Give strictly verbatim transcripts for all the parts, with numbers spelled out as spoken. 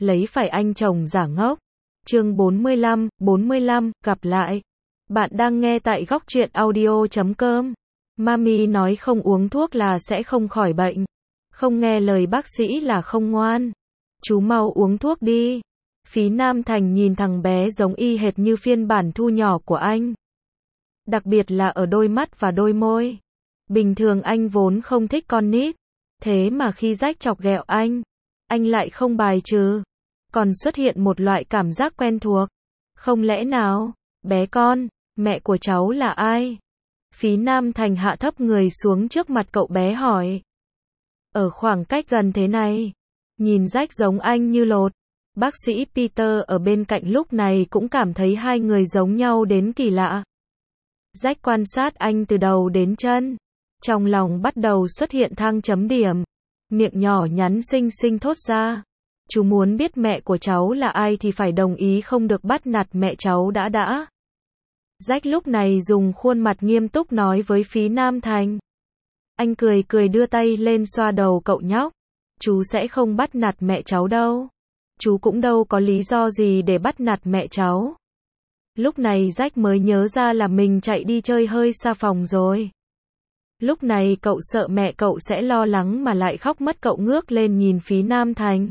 lấy phải anh chồng giả ngốc. Chương bốn mươi lăm, bốn mươi lăm, gặp lại. Bạn đang nghe tại góc truyện audio chấm com. Mami nói không uống thuốc là sẽ không khỏi bệnh. Không nghe lời bác sĩ là không ngoan. Chú mau uống thuốc đi. Phí Nam Thành nhìn thằng bé giống y hệt như phiên bản thu nhỏ của anh. Đặc biệt là ở đôi mắt và đôi môi. Bình thường anh vốn không thích con nít. Thế mà khi Jack chọc ghẹo anh, anh lại không bài trừ. Còn xuất hiện một loại cảm giác quen thuộc. Không lẽ nào, bé con, mẹ của cháu là ai? Phí Nam Thành hạ thấp người xuống trước mặt cậu bé hỏi. Ở khoảng cách gần thế này, nhìn Jack giống anh như lột. Bác sĩ Peter ở bên cạnh lúc này cũng cảm thấy hai người giống nhau đến kỳ lạ. Jack quan sát anh từ đầu đến chân. Trong lòng bắt đầu xuất hiện thang chấm điểm. Miệng nhỏ nhắn xinh xinh thốt ra. Chú muốn biết mẹ của cháu là ai thì phải đồng ý không được bắt nạt mẹ cháu đã đã. Jack lúc này dùng khuôn mặt nghiêm túc nói với Phí Nam Thành. Anh cười cười đưa tay lên xoa đầu cậu nhóc. Chú sẽ không bắt nạt mẹ cháu đâu. Chú cũng đâu có lý do gì để bắt nạt mẹ cháu. Lúc này Jack mới nhớ ra là mình chạy đi chơi hơi xa phòng rồi. Lúc này cậu sợ mẹ cậu sẽ lo lắng mà lại khóc mất, cậu ngước lên nhìn Phí Nam Thành.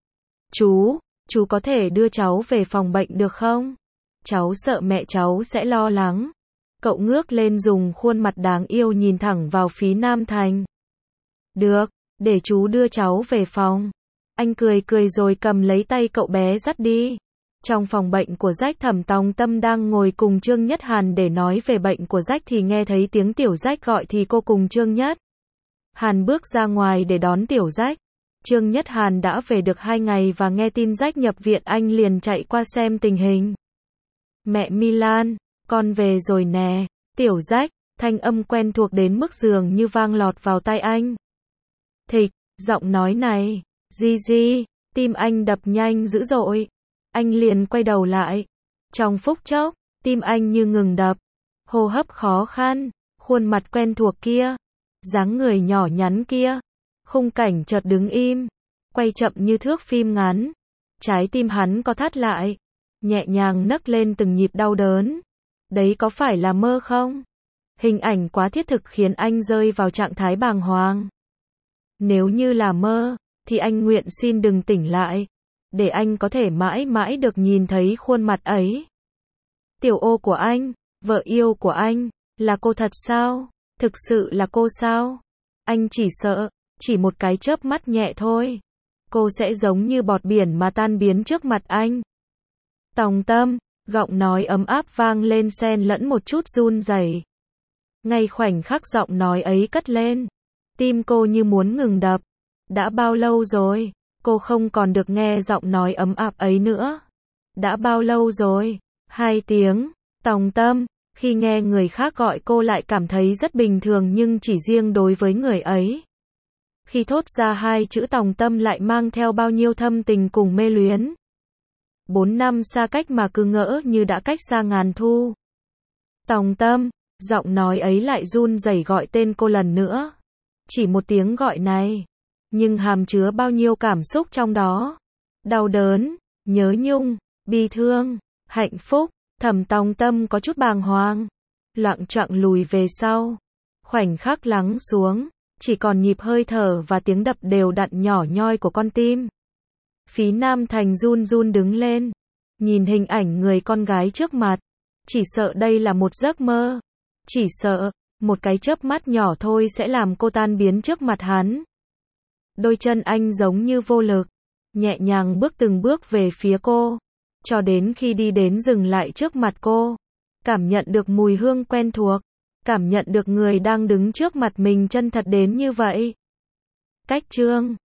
Chú, chú có thể đưa cháu về phòng bệnh được không? Cháu sợ mẹ cháu sẽ lo lắng. Cậu ngước lên dùng khuôn mặt đáng yêu nhìn thẳng vào Phí Nam Thành. Được, để chú đưa cháu về phòng. Anh cười cười rồi cầm lấy tay cậu bé dắt đi. Trong phòng bệnh của Jack, Thẩm Tòng Tâm đang ngồi cùng Trương Nhất Hàn để nói về bệnh của Jack thì nghe thấy tiếng Tiểu Jack gọi thì cô cùng Trương Nhất Hàn bước ra ngoài để đón Tiểu Jack. Trương Nhất Hàn đã về được hai ngày và nghe tin Jack nhập viện anh liền chạy qua xem tình hình. Mẹ Milan, con về rồi nè. Tiểu Jack, thanh âm quen thuộc đến mức dường như vang lọt vào tai anh. Thịch, giọng nói này, Gigi, tim anh đập nhanh dữ dội. Anh liền quay đầu lại. Trong phút chốc, tim anh như ngừng đập. Hô hấp khó khăn, khuôn mặt quen thuộc kia, dáng người nhỏ nhắn kia. Khung cảnh chợt đứng im, quay chậm như thước phim ngắn. Trái tim hắn co thắt lại, nhẹ nhàng nấc lên từng nhịp đau đớn. Đấy có phải là mơ không? Hình ảnh quá thiết thực khiến anh rơi vào trạng thái bàng hoàng. Nếu như là mơ, thì anh nguyện xin đừng tỉnh lại, để anh có thể mãi mãi được nhìn thấy khuôn mặt ấy. Tiểu ô của anh, vợ yêu của anh, là cô thật sao? Thực sự là cô sao? Anh chỉ sợ, chỉ một cái chớp mắt nhẹ thôi, cô sẽ giống như bọt biển mà tan biến trước mặt anh. Tòng Tâm, giọng nói ấm áp vang lên xen lẫn một chút run rẩy. Ngay khoảnh khắc giọng nói ấy cất lên, tim cô như muốn ngừng đập. Đã bao lâu rồi, cô không còn được nghe giọng nói ấm áp ấy nữa. Đã bao lâu rồi? Hai tiếng. Tòng Tâm, khi nghe người khác gọi cô lại cảm thấy rất bình thường nhưng chỉ riêng đối với người ấy. Khi thốt ra hai chữ Tòng Tâm lại mang theo bao nhiêu thâm tình cùng mê luyến. Bốn năm xa cách mà cứ ngỡ như đã cách xa ngàn thu. Tòng Tâm, giọng nói ấy lại run rẩy gọi tên cô lần nữa. Chỉ một tiếng gọi này, nhưng hàm chứa bao nhiêu cảm xúc trong đó. Đau đớn, nhớ nhung, bi thương, hạnh phúc. Thẩm Tòng Tâm có chút bàng hoàng, loạng choạng lùi về sau. Khoảnh khắc lắng xuống, chỉ còn nhịp hơi thở và tiếng đập đều đặn nhỏ nhoi của con tim. Phí Nam Thành run run đứng lên, nhìn hình ảnh người con gái trước mặt. Chỉ sợ đây là một giấc mơ. Chỉ sợ, một cái chớp mắt nhỏ thôi sẽ làm cô tan biến trước mặt hắn. Đôi chân anh giống như vô lực, nhẹ nhàng bước từng bước về phía cô, cho đến khi đi đến dừng lại trước mặt cô. Cảm nhận được mùi hương quen thuộc, cảm nhận được người đang đứng trước mặt mình chân thật đến như vậy. Cách chương